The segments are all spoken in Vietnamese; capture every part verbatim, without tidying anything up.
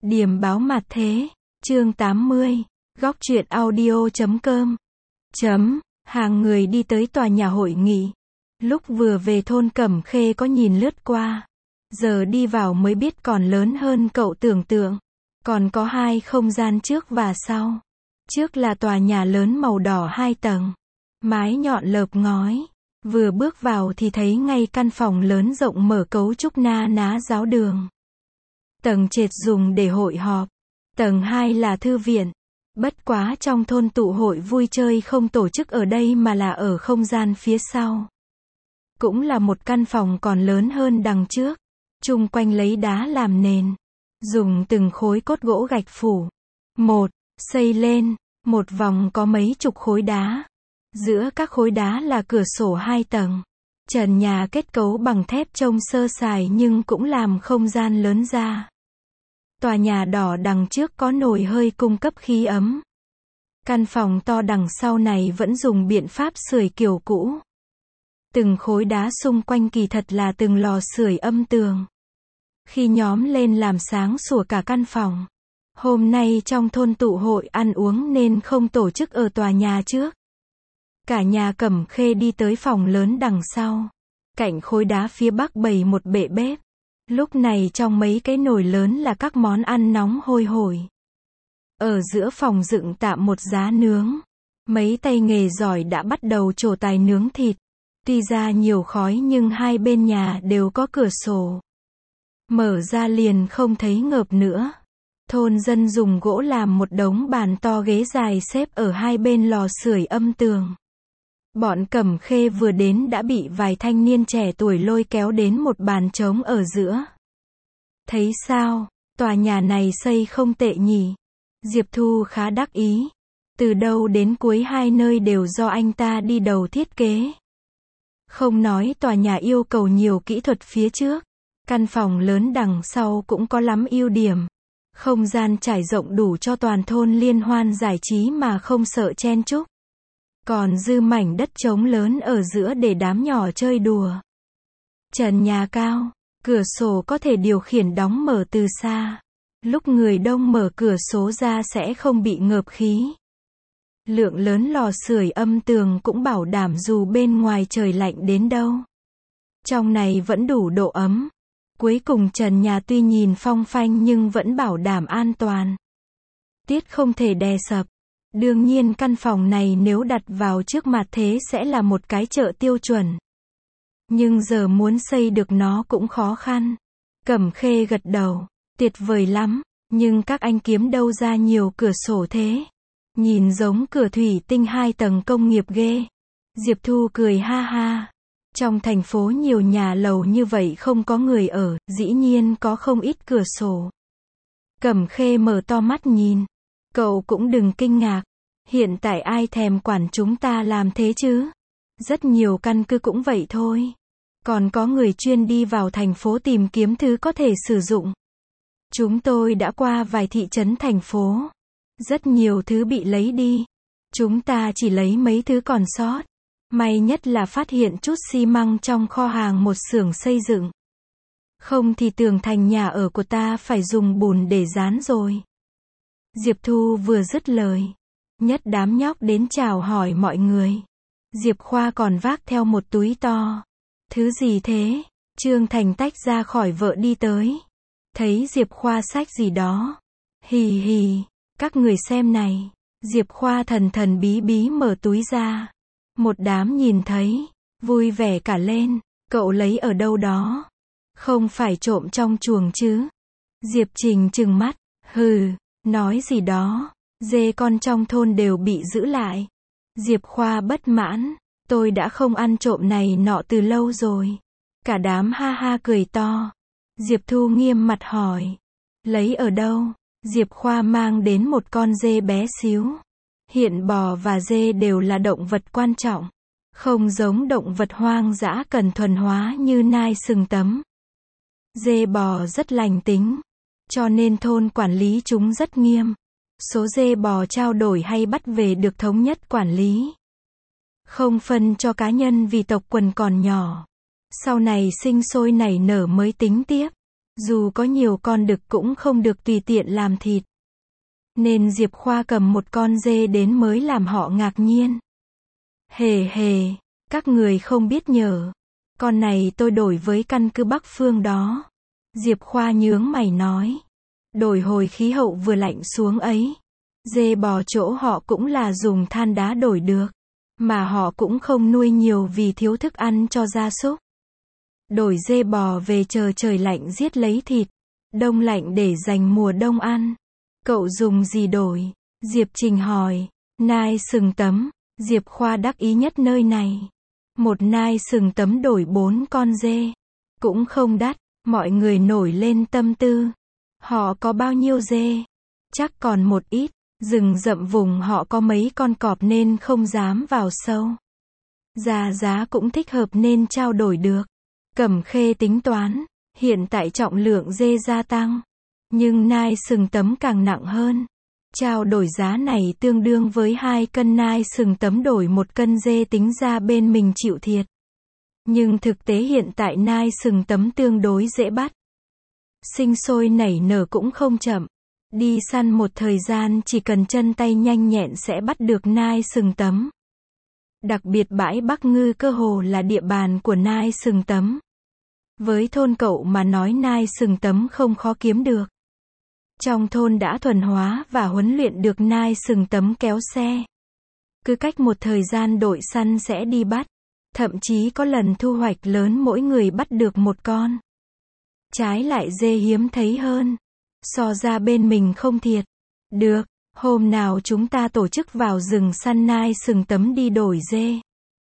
Điểm báo mặt thế, chương tám mươi, góc truyện audio chấm com. Chấm, hàng người đi tới tòa nhà hội nghị. Lúc vừa về thôn Cẩm Khê có nhìn lướt qua. Giờ đi vào mới biết còn lớn hơn cậu tưởng tượng. Còn có hai không gian trước và sau. Trước là tòa nhà lớn màu đỏ hai tầng. Mái nhọn lợp ngói. Vừa bước vào thì thấy ngay căn phòng lớn rộng mở cấu trúc na ná giáo đường. Tầng trệt dùng để hội họp. Tầng hai là thư viện. Bất quá trong thôn tụ hội vui chơi không tổ chức ở đây mà là ở không gian phía sau. Cũng là một căn phòng còn lớn hơn đằng trước. Chung quanh lấy đá làm nền. Dùng từng khối cốt gỗ gạch phủ. Một, xây lên, một vòng có mấy chục khối đá. Giữa các khối đá là cửa sổ hai tầng. Trần nhà kết cấu bằng thép trông sơ sài nhưng cũng làm không gian lớn ra. Tòa nhà đỏ đằng trước có nồi hơi cung cấp khí ấm. Căn phòng to đằng sau này vẫn dùng biện pháp sưởi kiểu cũ. Từng khối đá xung quanh kỳ thật là từng lò sưởi âm tường. Khi nhóm lên làm sáng sủa cả căn phòng. Hôm nay trong thôn tụ hội ăn uống nên không tổ chức ở tòa nhà trước. Cả nhà Cẩm Khê đi tới phòng lớn đằng sau. Cạnh khối đá phía bắc bày một bệ bếp. Lúc này trong mấy cái nồi lớn là các món ăn nóng hôi hổi. Ở giữa phòng dựng tạm một giá nướng. Mấy tay nghề giỏi đã bắt đầu trổ tài nướng thịt. Tuy ra nhiều khói nhưng hai bên nhà đều có cửa sổ. Mở ra liền không thấy ngợp nữa. Thôn dân dùng gỗ làm một đống bàn to ghế dài xếp ở hai bên lò sưởi âm tường. Bọn Cẩm Khê vừa đến đã bị vài thanh niên trẻ tuổi lôi kéo đến một bàn trống ở giữa. Thấy sao, tòa nhà này xây không tệ nhỉ? Diệp Thu khá đắc ý. Từ đầu đến cuối hai nơi đều do anh ta đi đầu thiết kế. Không nói tòa nhà yêu cầu nhiều kỹ thuật phía trước. Căn phòng lớn đằng sau cũng có lắm ưu điểm. Không gian trải rộng đủ cho toàn thôn liên hoan giải trí mà không sợ chen chúc. Còn dư mảnh đất trống lớn ở giữa để đám nhỏ chơi đùa. Trần nhà cao, cửa sổ có thể điều khiển đóng mở từ xa. Lúc người đông mở cửa sổ ra sẽ không bị ngợp khí. Lượng lớn lò sưởi âm tường cũng bảo đảm dù bên ngoài trời lạnh đến đâu. Trong này vẫn đủ độ ấm. Cuối cùng trần nhà tuy nhìn phong phanh nhưng vẫn bảo đảm an toàn. Tiết không thể đè sập. Đương nhiên căn phòng này nếu đặt vào trước mặt thế sẽ là một cái chợ tiêu chuẩn. Nhưng giờ muốn xây được nó cũng khó khăn. Cẩm Khê gật đầu. Tuyệt vời lắm. Nhưng các anh kiếm đâu ra nhiều cửa sổ thế? Nhìn giống cửa thủy tinh hai tầng công nghiệp ghê. Diệp Thu cười ha ha. Trong thành phố nhiều nhà lầu như vậy không có người ở, dĩ nhiên có không ít cửa sổ. Cẩm Khê mở to mắt nhìn. Cậu cũng đừng kinh ngạc. Hiện tại ai thèm quản chúng ta làm thế chứ? Rất nhiều căn cứ cũng vậy thôi. Còn có người chuyên đi vào thành phố tìm kiếm thứ có thể sử dụng. Chúng tôi đã qua vài thị trấn thành phố. Rất nhiều thứ bị lấy đi. Chúng ta chỉ lấy mấy thứ còn sót. May nhất là phát hiện chút xi măng trong kho hàng một xưởng xây dựng. Không thì tường thành nhà ở của ta phải dùng bùn để dán rồi. Diệp Thu vừa dứt lời. Nhất đám nhóc đến chào hỏi mọi người. Diệp Khoa còn vác theo một túi to. Thứ gì thế? Trương Thành tách ra khỏi vợ đi tới. Thấy Diệp Khoa xách gì đó. Hì hì, các người xem này. Diệp Khoa thần thần bí bí mở túi ra. Một đám nhìn thấy, vui vẻ cả lên. Cậu lấy ở đâu đó? Không phải trộm trong chuồng chứ? Diệp Trình trừng mắt. Hừ, nói gì đó. Dê con trong thôn đều bị giữ lại. Diệp Khoa bất mãn. Tôi đã không ăn trộm này nọ từ lâu rồi. Cả đám ha ha cười to. Diệp Thu nghiêm mặt hỏi. Lấy ở đâu? Diệp Khoa mang đến một con dê bé xíu. Hiện bò và dê đều là động vật quan trọng. Không giống động vật hoang dã cần thuần hóa như nai sừng tấm. Dê bò rất lành tính. Cho nên thôn quản lý chúng rất nghiêm. Số dê bò trao đổi hay bắt về được thống nhất quản lý. Không phân cho cá nhân vì tộc quần còn nhỏ. Sau này sinh sôi nảy nở mới tính tiếp. Dù có nhiều con đực cũng không được tùy tiện làm thịt. Nên Diệp Khoa cầm một con dê đến mới làm họ ngạc nhiên. Hề hề, các người không biết nhờ. Con này tôi đổi với căn cứ Bắc Phương đó. Diệp Khoa nhướng mày nói. Đổi hồi khí hậu vừa lạnh xuống ấy. Dê bò chỗ họ cũng là dùng than đá đổi được. Mà họ cũng không nuôi nhiều vì thiếu thức ăn cho gia súc. Đổi dê bò về chờ trời lạnh giết lấy thịt. Đông lạnh để dành mùa đông ăn. Cậu dùng gì đổi? Diệp Trình hỏi. Nai sừng tấm. Diệp Khoa đắc ý nhất nơi này. Một nai sừng tấm đổi bốn con dê. Cũng không đắt. Mọi người nổi lên tâm tư. Họ có bao nhiêu dê? Chắc còn một ít. Rừng rậm vùng họ có mấy con cọp nên không dám vào sâu. Giá giá cũng thích hợp nên trao đổi được. Cẩm Khê tính toán. Hiện tại trọng lượng dê gia tăng. Nhưng nai sừng tấm càng nặng hơn. Trao đổi giá này tương đương với hai cân nai sừng tấm đổi một cân dê, tính ra bên mình chịu thiệt. Nhưng thực tế hiện tại nai sừng tấm tương đối dễ bắt. Sinh sôi nảy nở cũng không chậm. Đi săn một thời gian chỉ cần chân tay nhanh nhẹn sẽ bắt được nai sừng tấm. Đặc biệt bãi Bắc Ngư cơ hồ là địa bàn của nai sừng tấm. Với thôn cậu mà nói nai sừng tấm không khó kiếm được. Trong thôn đã thuần hóa và huấn luyện được nai sừng tấm kéo xe. Cứ cách một thời gian đội săn sẽ đi bắt. Thậm chí có lần thu hoạch lớn mỗi người bắt được một con. Trái lại dê hiếm thấy hơn. So ra bên mình không thiệt. Được, hôm nào chúng ta tổ chức vào rừng săn nai sừng tấm đi đổi dê.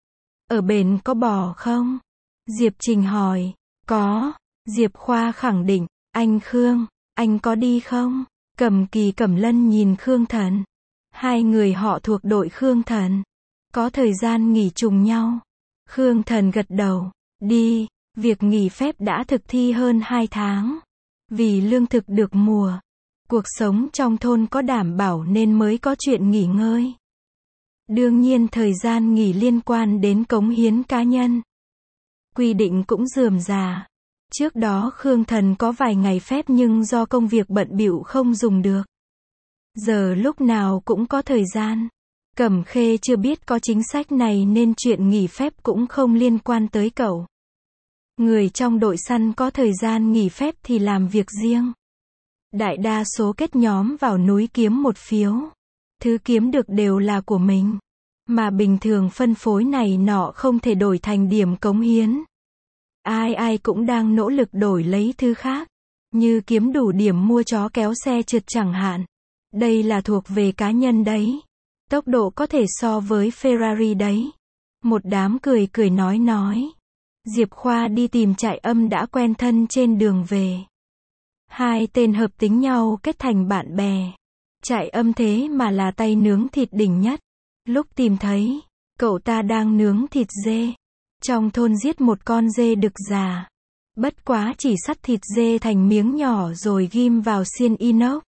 Ở bển có bò không? Diệp Trình hỏi. Có. Diệp Khoa khẳng định. Anh Khương, anh có đi không? Cẩm Kỳ Cẩm Lân nhìn Khương Thần. Hai người họ thuộc đội Khương Thần. Có thời gian nghỉ trùng nhau. Khương Thần gật đầu. Đi. Việc nghỉ phép đã thực thi hơn hai tháng. Vì lương thực được mùa. Cuộc sống trong thôn có đảm bảo nên mới có chuyện nghỉ ngơi. Đương nhiên thời gian nghỉ liên quan đến cống hiến cá nhân. Quy định cũng rườm rà. Trước đó Khương Thần có vài ngày phép nhưng do công việc bận bịu không dùng được. Giờ lúc nào cũng có thời gian. Cẩm Khê chưa biết có chính sách này nên chuyện nghỉ phép cũng không liên quan tới cậu. Người trong đội săn có thời gian nghỉ phép thì làm việc riêng. Đại đa số kết nhóm vào núi kiếm một phiếu. Thứ kiếm được đều là của mình. Mà bình thường phân phối này nọ không thể đổi thành điểm cống hiến. Ai ai cũng đang nỗ lực đổi lấy thứ khác. Như kiếm đủ điểm mua chó kéo xe trượt chẳng hạn. Đây là thuộc về cá nhân đấy. Tốc độ có thể so với Ferrari đấy. Một đám cười cười nói nói. Diệp Khoa đi tìm trại âm đã quen thân trên đường về. Hai tên hợp tính nhau kết thành bạn bè. Trại âm thế mà là tay nướng thịt đỉnh nhất. Lúc tìm thấy, cậu ta đang nướng thịt dê. Trong thôn giết một con dê đực già. Bất quá chỉ sắt thịt dê thành miếng nhỏ rồi ghim vào xiên inox.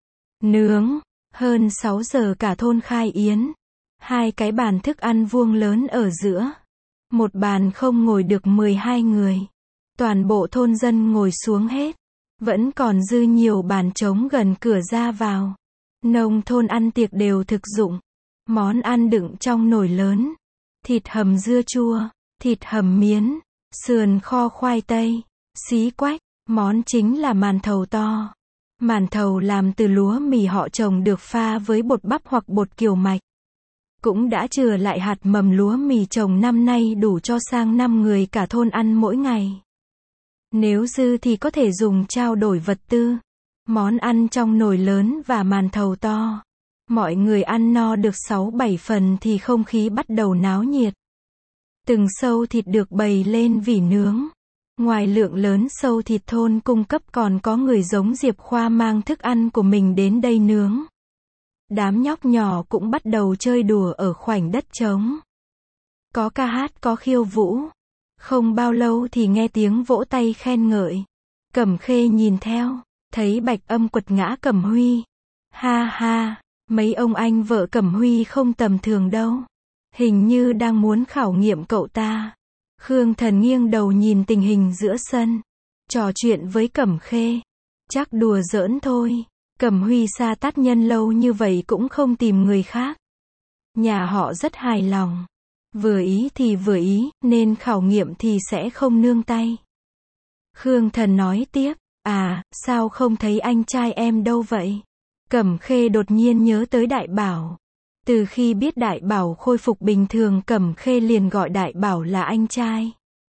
Nướng. Hơn sáu giờ cả thôn khai yến. Hai cái bàn thức ăn vuông lớn ở giữa. Một bàn không ngồi được mười hai người. Toàn bộ thôn dân ngồi xuống hết. Vẫn còn dư nhiều bàn trống gần cửa ra vào. Nông thôn ăn tiệc đều thực dụng. Món ăn đựng trong nồi lớn. Thịt hầm dưa chua, thịt hầm miến, sườn kho khoai tây, xí quách. Món chính là màn thầu to. Màn thầu làm từ lúa mì họ trồng được pha với bột bắp hoặc bột kiều mạch. Cũng đã chừa lại hạt mầm lúa mì trồng năm nay đủ cho sang năm người cả thôn ăn mỗi ngày. Nếu dư thì có thể dùng trao đổi vật tư. Món ăn trong nồi lớn và màn thầu to. Mọi người ăn no được sáu bảy phần thì không khí bắt đầu náo nhiệt. Từng sâu thịt được bày lên vỉ nướng. Ngoài lượng lớn sâu thịt thôn cung cấp còn có người giống Diệp Khoa mang thức ăn của mình đến đây nướng. Đám nhóc nhỏ cũng bắt đầu chơi đùa ở khoảnh đất trống. Có ca hát có khiêu vũ. Không bao lâu thì nghe tiếng vỗ tay khen ngợi. Cẩm Khê nhìn theo, thấy Bạch Âm quật ngã Cẩm Huy. Ha ha, mấy ông anh vợ Cẩm Huy không tầm thường đâu. Hình như đang muốn khảo nghiệm cậu ta. Khương Thần nghiêng đầu nhìn tình hình giữa sân. trò chuyện với Cẩm Khê. Chắc đùa giỡn thôi. Cẩm Huy xa tát nhân lâu như vậy cũng không tìm người khác. Nhà họ rất hài lòng. Vừa ý thì vừa ý, nên khảo nghiệm thì sẽ không nương tay. Khương Thần nói tiếp, à, sao không thấy anh trai em đâu vậy? Cẩm Khê đột nhiên nhớ tới Đại Bảo. Từ khi biết Đại Bảo khôi phục bình thường, Cẩm Khê liền gọi Đại Bảo là anh trai.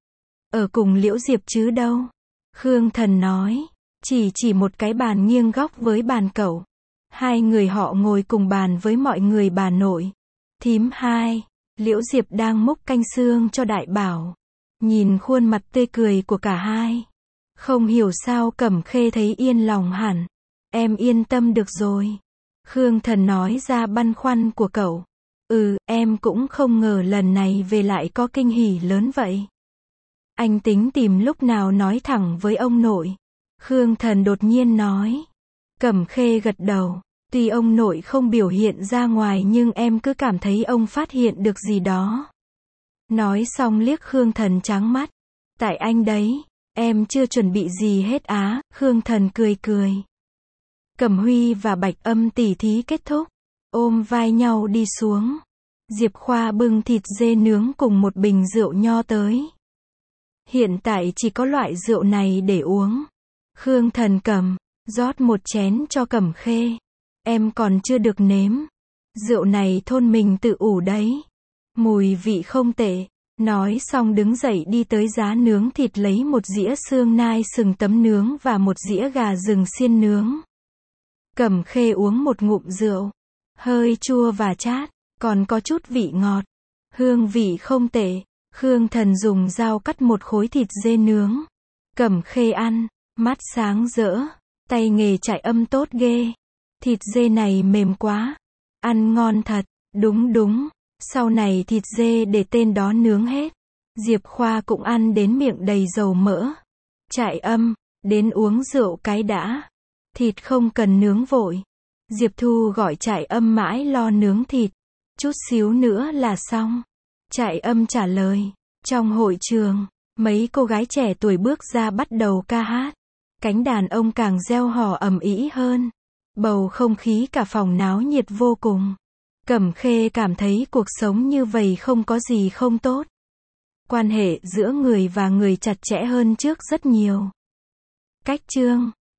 Ở cùng Liễu Diệp chứ đâu? Khương Thần nói, chỉ chỉ một cái bàn nghiêng góc với bàn cậu. Hai người họ ngồi cùng bàn với mọi người bà nội. Thím hai, Liễu Diệp đang múc canh xương cho Đại Bảo. Nhìn khuôn mặt tươi cười của cả hai. Không hiểu sao Cẩm Khê thấy yên lòng hẳn. Em yên tâm được rồi. Khương Thần nói ra băn khoăn của cậu. Ừ, em cũng không ngờ lần này về lại có kinh hỉ lớn vậy. Anh tính tìm lúc nào nói thẳng với ông nội. Khương Thần đột nhiên nói. Cẩm Khê gật đầu. Tuy ông nội không biểu hiện ra ngoài nhưng em cứ cảm thấy ông phát hiện được gì đó. Nói xong liếc Khương Thần trắng mắt. Tại anh đấy, em chưa chuẩn bị gì hết á. Khương Thần cười cười. Cẩm Huy và Bạch Âm tỉ thí kết thúc. Ôm vai nhau đi xuống. Diệp Khoa bưng thịt dê nướng cùng một bình rượu nho tới. Hiện tại chỉ có loại rượu này để uống. Khương Thần cầm, rót một chén cho Cẩm Khê. Em còn chưa được nếm. Rượu này thôn mình tự ủ đấy. Mùi vị không tệ. Nói xong đứng dậy đi tới giá nướng thịt lấy một dĩa xương nai sừng tấm nướng và một dĩa gà rừng xiên nướng. Cẩm Khê uống một ngụm rượu. Hơi chua và chát, còn có chút vị ngọt. Hương vị không tệ. Khương Thần dùng dao cắt một khối thịt dê nướng. Cẩm Khê ăn, mắt sáng rỡ. Tay nghề Trại Âm tốt ghê. Thịt dê này mềm quá. Ăn ngon thật. Đúng đúng. Sau này thịt dê để tên đó nướng hết. Diệp Khoa cũng ăn đến miệng đầy dầu mỡ. Trại Âm, đến uống rượu cái đã. Thịt không cần nướng vội. Diệp Thu gọi Trại Âm mãi lo nướng thịt. Chút xíu nữa là xong. Trại Âm trả lời. Trong hội trường, mấy cô gái trẻ tuổi bước ra bắt đầu ca hát. Cánh đàn ông càng reo hò ầm ĩ hơn. Bầu không khí cả phòng náo nhiệt vô cùng. Cẩm Khê cảm thấy cuộc sống như vậy không có gì không tốt. Quan hệ giữa người và người chặt chẽ hơn trước rất nhiều. Cách chương